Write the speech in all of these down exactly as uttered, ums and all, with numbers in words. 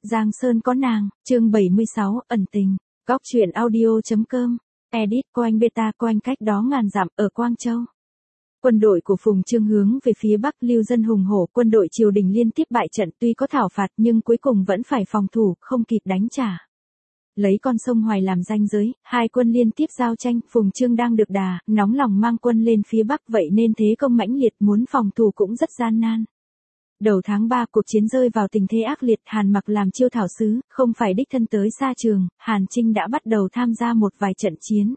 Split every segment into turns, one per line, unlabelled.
Giang Sơn có nàng, chương bảy mươi sáu, ẩn tình. Góc truyện audio.com. Edit Coanh Beta Coanh cách đó ngàn dặm ở Quang Châu. Quân đội của Phùng Chương hướng về phía Bắc lưu dân hùng hổ, quân đội triều đình liên tiếp bại trận, tuy có thảo phạt nhưng cuối cùng vẫn phải phòng thủ, không kịp đánh trả. Lấy con sông Hoài làm ranh giới, hai quân liên tiếp giao tranh, Phùng Chương đang được đà, nóng lòng mang quân lên phía Bắc, vậy nên thế công mãnh liệt, muốn phòng thủ cũng rất gian nan. Đầu tháng ba cuộc chiến rơi vào tình thế ác liệt, Hàn Mặc làm chiêu thảo sứ, không phải đích thân tới xa trường, Hàn Trinh đã bắt đầu tham gia một vài trận chiến.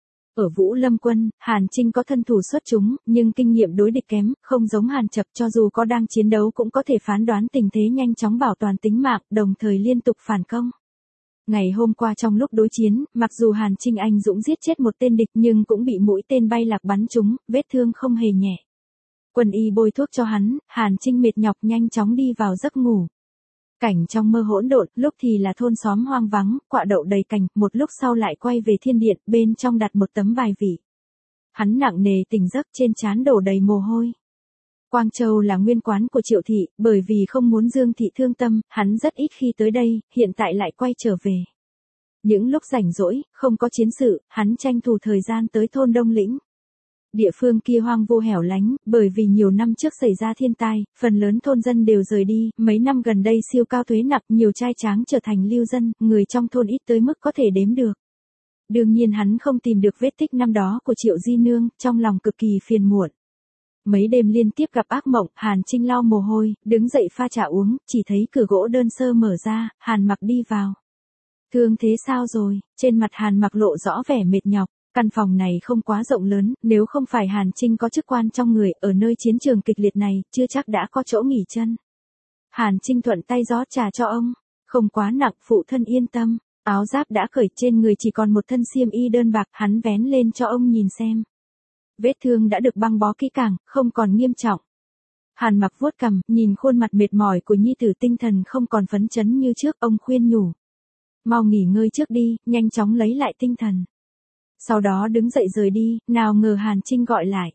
Ở Vũ Lâm quân, Hàn Trinh có thân thủ xuất chúng, nhưng kinh nghiệm đối địch kém, không giống Hàn Chập, cho dù có đang chiến đấu cũng có thể phán đoán tình thế nhanh chóng bảo toàn tính mạng, đồng thời liên tục phản công. Ngày hôm qua trong lúc đối chiến, mặc dù Hàn Trinh anh dũng giết chết một tên địch nhưng cũng bị mũi tên bay lạc bắn trúng, vết thương không hề nhẹ. Quân y bôi thuốc cho hắn, Hàn Trinh mệt nhọc nhanh chóng đi vào giấc ngủ. Cảnh trong mơ hỗn độn, lúc thì là thôn xóm hoang vắng, quạ đậu đầy cành, một lúc sau lại quay về thiên điện, bên trong đặt một tấm bài vị. Hắn nặng nề tỉnh giấc, trên trán đổ đầy mồ hôi. Quang Châu là nguyên quán của Triệu thị, bởi vì không muốn Dương thị thương tâm, hắn rất ít khi tới đây, hiện tại lại quay trở về. Những lúc rảnh rỗi, không có chiến sự, hắn tranh thủ thời gian tới thôn Đông Lĩnh. Địa phương kia hoang vu hẻo lánh, bởi vì nhiều năm trước xảy ra thiên tai, phần lớn thôn dân đều rời đi, mấy năm gần đây siêu cao thuế nặng, nhiều trai tráng trở thành lưu dân, người trong thôn ít tới mức có thể đếm được. Đương nhiên hắn không tìm được vết tích năm đó của Triệu Di Nương, trong lòng cực kỳ phiền muộn. Mấy đêm liên tiếp gặp ác mộng, Hàn Trinh lau mồ hôi, đứng dậy pha trà uống, chỉ thấy cửa gỗ đơn sơ mở ra, Hàn Mặc đi vào. Thương thế sao rồi? Trên mặt Hàn Mặc lộ rõ vẻ mệt nhọc. Căn phòng này không quá rộng lớn, nếu không phải Hàn Trinh có chức quan trong người, ở nơi chiến trường kịch liệt này, chưa chắc đã có chỗ nghỉ chân. Hàn Trinh thuận tay rót trà cho ông, không quá nặng, phụ thân yên tâm, áo giáp đã cởi, trên người chỉ còn một thân xiêm y đơn bạc, hắn vén lên cho ông nhìn xem. Vết thương đã được băng bó kỹ càng, không còn nghiêm trọng. Hàn Mặc vuốt cằm, nhìn khuôn mặt mệt mỏi của nhi tử, tinh thần không còn phấn chấn như trước, ông khuyên nhủ. Mau nghỉ ngơi trước đi, nhanh chóng lấy lại tinh thần. Sau đó đứng dậy rời đi, nào ngờ Hàn Trinh gọi lại.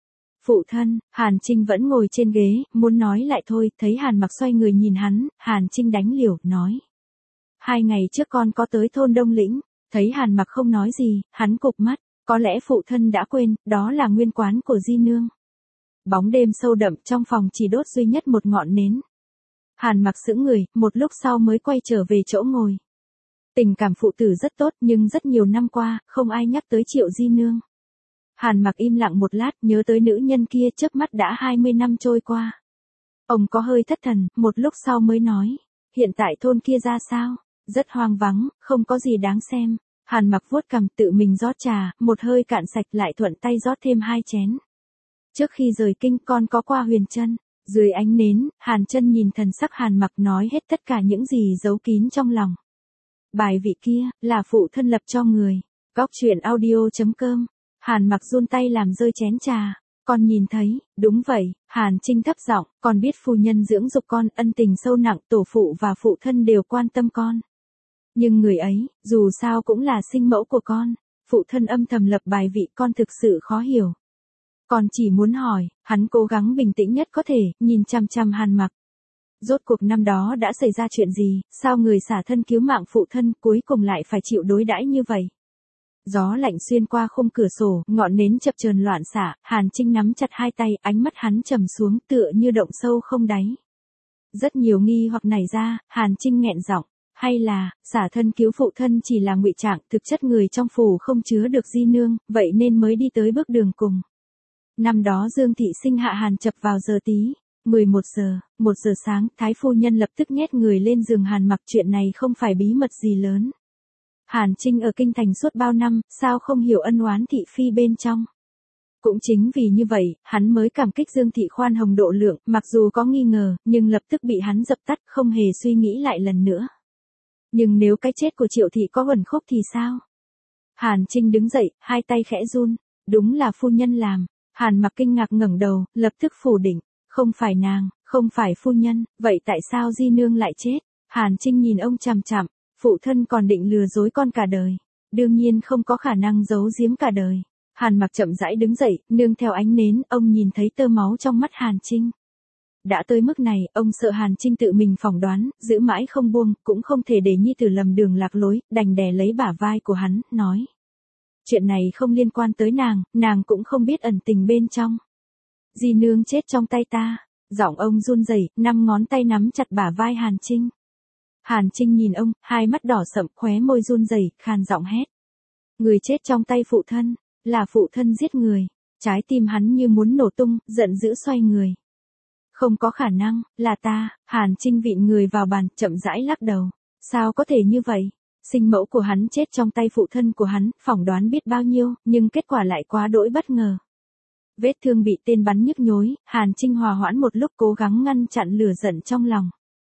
Phụ thân, Hàn Trinh vẫn ngồi trên ghế, muốn nói lại thôi, thấy Hàn Mặc xoay người nhìn hắn, Hàn Trinh đánh liều, nói. Hai ngày trước con có tới thôn Đông Lĩnh, thấy Hàn Mặc không nói gì, hắn cụp mắt, có lẽ phụ thân đã quên, đó là nguyên quán của Di Nương. Bóng đêm sâu đậm, trong phòng chỉ đốt duy nhất một ngọn nến. Hàn Mặc sững người, một lúc sau mới quay trở về chỗ ngồi. Tình cảm phụ tử rất tốt nhưng rất nhiều năm qua, không ai nhắc tới Triệu Di Nương. Hàn Mặc im lặng một lát, nhớ tới nữ nhân kia, chớp mắt đã hai mươi năm trôi qua. Ông có hơi thất thần, một lúc sau mới nói, hiện tại thôn kia ra sao? Rất hoang vắng, không có gì đáng xem. Hàn Mặc vuốt cằm, tự mình rót trà, một hơi cạn sạch, lại thuận tay rót thêm hai chén. Trước khi rời kinh, con có qua Huyền Trân. Dưới ánh nến, Hàn Trân nhìn thần sắc Hàn Mặc, nói hết tất cả những gì giấu kín trong lòng. Bài vị kia, là phụ thân lập cho người. Góc truyện audio.com. Hàn Mặc run tay làm rơi chén trà. Con nhìn thấy, đúng vậy, Hàn Trinh thấp giọng, con biết phu nhân dưỡng dục con, ân tình sâu nặng, tổ phụ và phụ thân đều quan tâm con. Nhưng người ấy, dù sao cũng là sinh mẫu của con. Phụ thân âm thầm lập bài vị, con thực sự khó hiểu. Con chỉ muốn hỏi, hắn cố gắng bình tĩnh nhất có thể, nhìn chằm chằm Hàn Mặc. Rốt cuộc năm đó đã xảy ra chuyện gì, sao người xả thân cứu mạng phụ thân cuối cùng lại phải chịu đối đãi như vậy? Gió lạnh xuyên qua khung cửa sổ, ngọn nến chập chờn loạn xạ, Hàn Trinh nắm chặt hai tay, ánh mắt hắn trầm xuống, tựa như động sâu không đáy. Rất nhiều nghi hoặc nảy ra, Hàn Trinh nghẹn giọng, hay là, xả thân cứu phụ thân chỉ là ngụy trạng, thực chất người trong phủ không chứa được Di Nương, vậy nên mới đi tới bước đường cùng. Năm đó Dương thị sinh hạ Hàn Chập vào giờ tí. mười một giờ, một giờ sáng, Thái phu nhân lập tức nhét người lên giường Hàn Mặc, chuyện này không phải bí mật gì lớn. Hàn Trinh ở kinh thành suốt bao năm, sao không hiểu ân oán thị phi bên trong. Cũng chính vì như vậy, hắn mới cảm kích Dương thị khoan hồng độ lượng, mặc dù có nghi ngờ, nhưng lập tức bị hắn dập tắt, không hề suy nghĩ lại lần nữa. Nhưng nếu cái chết của Triệu thị có uẩn khúc thì sao? Hàn Trinh đứng dậy, hai tay khẽ run, đúng là phu nhân làm. Hàn Mặc kinh ngạc ngẩng đầu, lập tức phủ định. Không phải nàng, không phải phu nhân, vậy tại sao Di Nương lại chết? Hàn Trinh nhìn ông chằm chằm, phụ thân còn định lừa dối con cả đời. Đương nhiên không có khả năng giấu giếm cả đời. Hàn Mặc chậm rãi đứng dậy, nương theo ánh nến, ông nhìn thấy tơ máu trong mắt Hàn Trinh. Đã tới mức này, ông sợ Hàn Trinh tự mình phỏng đoán, giữ mãi không buông, cũng không thể để nhi tử lầm đường lạc lối, đành đè lấy bả vai của hắn, nói. Chuyện này không liên quan tới nàng, nàng cũng không biết ẩn tình bên trong. Di nương chết trong tay ta. Giọng ông run rẩy, năm ngón tay nắm chặt bả vai Hàn Trinh. Hàn Trinh nhìn ông, hai mắt đỏ sậm, khóe môi run rẩy, khàn giọng hét. Người chết trong tay phụ thân, là phụ thân giết người. Trái tim hắn như muốn nổ tung, giận dữ xoay người. Không có khả năng, là ta. Hàn Trinh vịn người vào bàn, chậm rãi lắc đầu. Sao có thể như vậy? Sinh mẫu của hắn chết trong tay phụ thân của hắn, phỏng đoán biết bao nhiêu, nhưng kết quả lại quá đỗi bất ngờ. Vết thương bị tên bắn nhức nhối, Hàn Trinh hòa hoãn một lúc cố gắng ngăn chặn lửa giận trong lòng.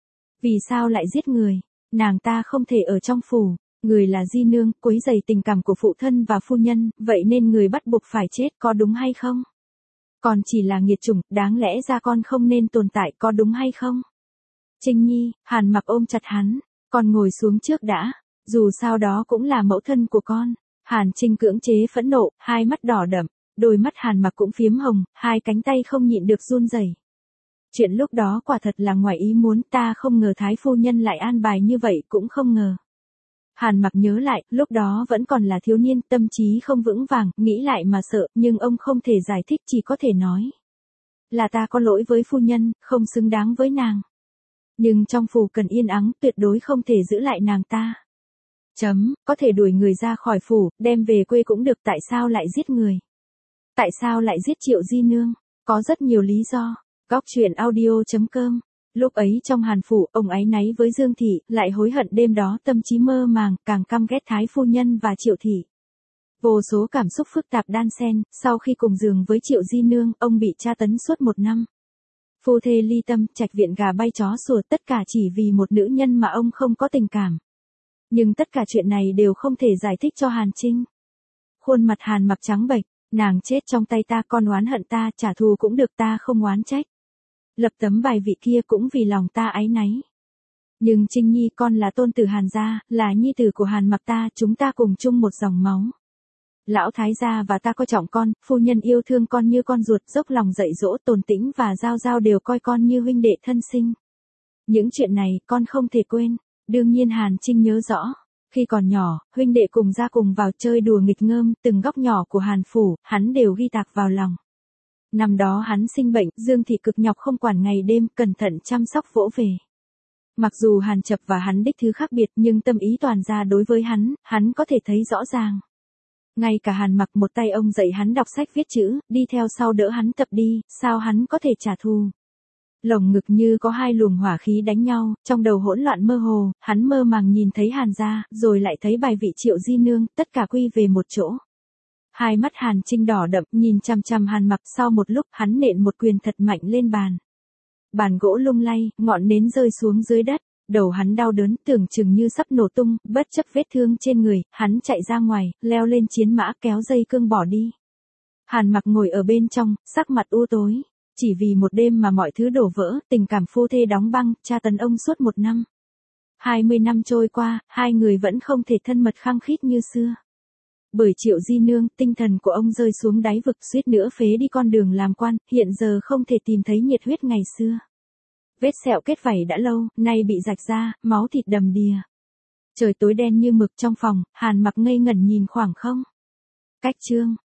Vì sao lại giết người? Nàng ta không thể ở trong phủ. Người là di nương, quấy rầy tình cảm của phụ thân và phu nhân, vậy nên người bắt buộc phải chết, có đúng hay không? Còn chỉ là nghiệt chủng, đáng lẽ ra con không nên tồn tại, có đúng hay không? Trinh Nhi, Hàn Mặc ôm chặt hắn, con ngồi xuống trước đã, dù sao đó cũng là mẫu thân của con. Hàn Trinh cưỡng chế phẫn nộ, hai mắt đỏ đậm, đôi mắt Hàn Mặc cũng phiếm hồng, hai cánh tay không nhịn được run rẩy. Chuyện lúc đó quả thật là ngoài ý muốn, ta không ngờ thái phu nhân lại an bài như vậy, cũng không ngờ. Hàn Mặc nhớ lại, lúc đó vẫn còn là thiếu niên, tâm trí không vững vàng, nghĩ lại mà sợ, nhưng ông không thể giải thích, chỉ có thể nói. Là ta có lỗi với phu nhân, không xứng đáng với nàng. Nhưng trong phủ cần yên ắng, tuyệt đối không thể giữ lại nàng ta. Chấm, có thể đuổi người ra khỏi phủ, đem về quê cũng được, tại sao lại giết người? Tại sao lại giết Triệu Di Nương? Có rất nhiều lý do. Góc truyện audio chấm com. Lúc ấy trong Hàn phủ, ông áy náy với Dương Thị, lại hối hận đêm đó tâm trí mơ màng, càng căm ghét Thái phu nhân và Triệu Thị. Vô số cảm xúc phức tạp đan xen, sau khi cùng giường với Triệu Di Nương, ông bị tra tấn suốt một năm. Phu thê ly tâm, trạch viện gà bay chó sủa, tất cả chỉ vì một nữ nhân mà ông không có tình cảm. Nhưng tất cả chuyện này đều không thể giải thích cho Hàn Trinh. Khuôn mặt Hàn Mặc trắng bệch, nàng chết trong tay ta, con oán hận ta, trả thù cũng được, ta không oán trách. Lập tấm bài vị kia cũng vì lòng ta áy náy. Nhưng Trinh Nhi, con là tôn tử Hàn gia, là nhi tử của Hàn Mặc ta, chúng ta cùng chung một dòng máu. Lão thái gia và ta coi trọng con, phu nhân yêu thương con như con ruột, dốc lòng dạy dỗ, Tồn Tĩnh và Giao Giao đều coi con như huynh đệ thân sinh. Những chuyện này, con không thể quên. Đương nhiên Hàn Trinh nhớ rõ. Khi còn nhỏ, huynh đệ cùng ra cùng vào chơi đùa nghịch ngợm, từng góc nhỏ của Hàn phủ, hắn đều ghi tạc vào lòng. Năm đó hắn sinh bệnh, Dương Thị cực nhọc không quản ngày đêm, cẩn thận chăm sóc vỗ về. Mặc dù Hàn Chập và hắn đích thứ khác biệt, nhưng tâm ý toàn ra đối với hắn, hắn có thể thấy rõ ràng. Ngay cả Hàn Mặc, một tay ông dạy hắn đọc sách viết chữ, đi theo sau đỡ hắn tập đi, sao hắn có thể trả thù. Lồng ngực như có hai luồng hỏa khí đánh nhau, trong đầu hỗn loạn mơ hồ, hắn mơ màng nhìn thấy Hàn gia, rồi lại thấy bài vị Triệu Di Nương, tất cả quy về một chỗ. Hai mắt Hàn Trinh đỏ đậm, nhìn chằm chằm Hàn Mặc, sau một lúc, hắn nện một quyền thật mạnh lên bàn. Bàn gỗ lung lay, ngọn nến rơi xuống dưới đất, đầu hắn đau đớn, tưởng chừng như sắp nổ tung, bất chấp vết thương trên người, hắn chạy ra ngoài, leo lên chiến mã, kéo dây cương bỏ đi. Hàn Mặc ngồi ở bên trong, sắc mặt u tối. Chỉ vì một đêm mà mọi thứ đổ vỡ, tình cảm phu thê đóng băng, tra tấn ông suốt một năm. Hai mươi năm trôi qua, hai người vẫn không thể thân mật khăng khít như xưa. Bởi Triệu Di Nương, tinh thần của ông rơi xuống đáy vực, suýt nữa phế đi con đường làm quan, hiện giờ không thể tìm thấy nhiệt huyết ngày xưa. Vết sẹo kết vảy đã lâu, nay bị rạch ra, máu thịt đầm đìa. Trời tối đen như mực trong phòng, Hàn Mặc ngây ngẩn nhìn khoảng không. Cách chương.